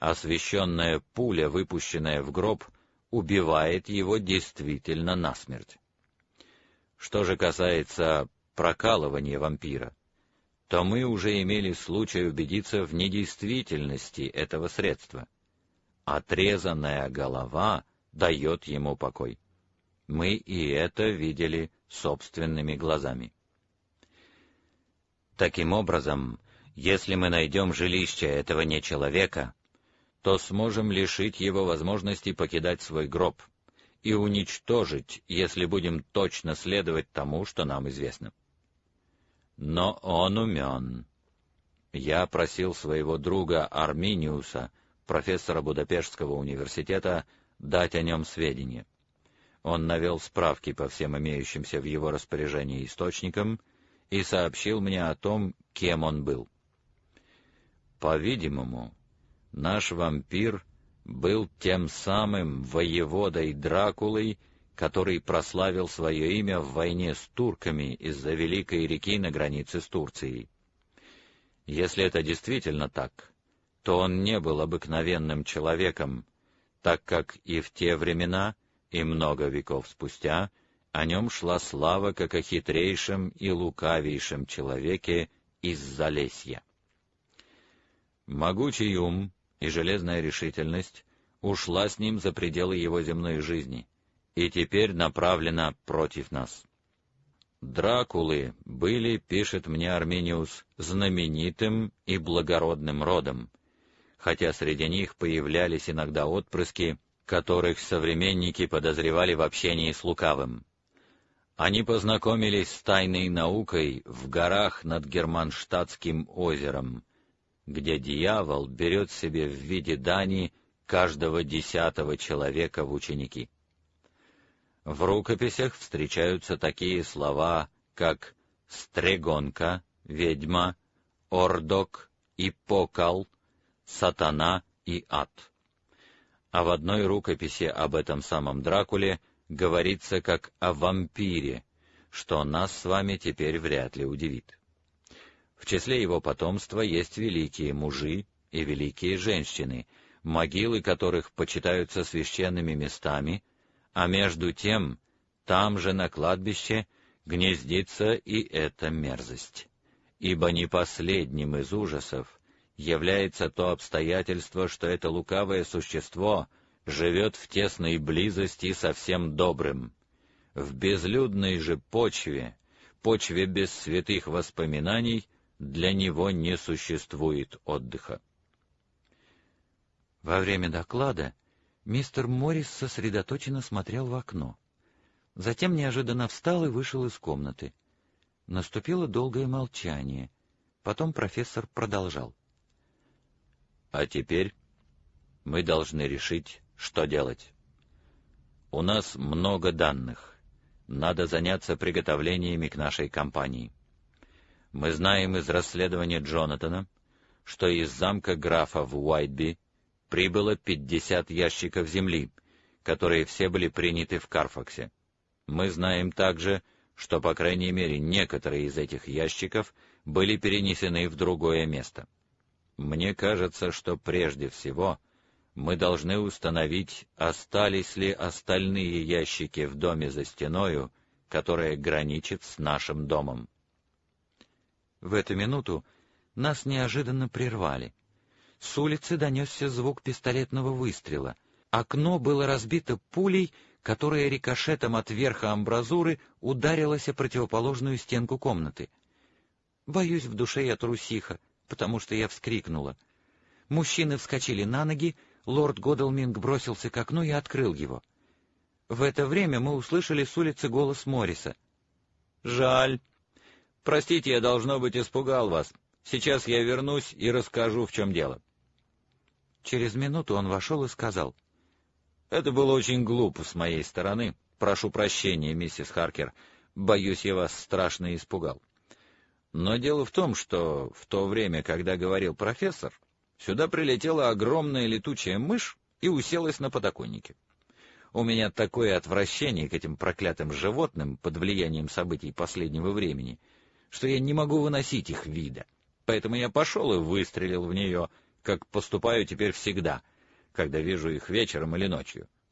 Освященная пуля, выпущенная в гроб, убивает его действительно насмерть. Что же касается прокалывания вампира, то мы уже имели случай убедиться в недействительности этого средства. Отрезанная голова дает ему покой. Мы и это видели собственными глазами. Таким образом, если мы найдем жилище этого нечеловека, то сможем лишить его возможности покидать свой гроб и уничтожить, если будем точно следовать тому, что нам известно. Но он умен. Я просил своего друга Арминиуса, профессора Будапештского университета, дать о нем сведения. Он навел справки по всем имеющимся в его распоряжении источникам и сообщил мне о том, кем он был. По-видимому, наш вампир был тем самым воеводой Дракулой, который прославил свое имя в войне с турками из-за Великой реки на границе с Турцией. Если это действительно так, то он не был обыкновенным человеком, так как и в те времена, и много веков спустя, о нем шла слава как о хитрейшем и лукавейшем человеке из Залесья. Могучий ум и железная решительность ушла с ним за пределы его земной жизни и теперь направлена против нас. Дракулы были, пишет мне Арминиус, знаменитым и благородным родом, хотя среди них появлялись иногда отпрыски, которых современники подозревали в общении с лукавым. Они познакомились с тайной наукой в горах над Германштадтским озером, где дьявол берет себе в виде дани каждого 10-го человека в ученики. В рукописях встречаются такие слова, как «стрегонка», «ведьма», «ордок» и «покал», «сатана» и «ад». А в одной рукописи об этом самом Дракуле говорится как о вампире, что нас с вами теперь вряд ли удивит. В числе его потомства есть великие мужи и великие женщины, могилы которых почитаются священными местами, а между тем, там же на кладбище гнездится и эта мерзость. Ибо не последним из ужасов является то обстоятельство, что это лукавое существо живет в тесной близости со всем добрым. В безлюдной же почве, почве без святых воспоминаний, для него не существует отдыха. Во время доклада мистер Моррис сосредоточенно смотрел в окно. Затем неожиданно встал и вышел из комнаты. Наступило долгое молчание. Потом профессор продолжал. А теперь мы должны решить, что делать. У нас много данных. Надо заняться приготовлениями к нашей кампании. Мы знаем из расследования Джонатана, что из замка графа в Уайтби прибыло 50 ящиков земли, которые все были приняты в Карфаксе. Мы знаем также, что, по крайней мере, некоторые из этих ящиков были перенесены в другое место. Мне кажется, что прежде всего мы должны установить, остались ли остальные ящики в доме за стеною, которая граничит с нашим домом. В эту минуту нас неожиданно прервали. С улицы донесся звук пистолетного выстрела. Окно было разбито пулей, которая рикошетом от верха амбразуры ударилась о противоположную стенку комнаты. Боюсь, в душе я трусиха, потому что я вскрикнула. Мужчины вскочили на ноги, лорд Годалминг бросился к окну и открыл его. В это время мы услышали с улицы голос Морриса. «Жаль. Простите, я, должно быть, испугал вас. Сейчас я вернусь и расскажу, в чем дело». Через минуту он вошел и сказал: «Это было очень глупо с моей стороны. Прошу прощения, миссис Харкер. Боюсь, я вас страшно испугал. Но дело в том, что в то время, когда говорил профессор, сюда прилетела огромная летучая мышь и уселась на подоконнике. У меня такое отвращение к этим проклятым животным под влиянием событий последнего времени, что я не могу выносить их вида. Поэтому я пошел и выстрелил в нее, как поступаю теперь всегда, когда вижу их вечером или ночью.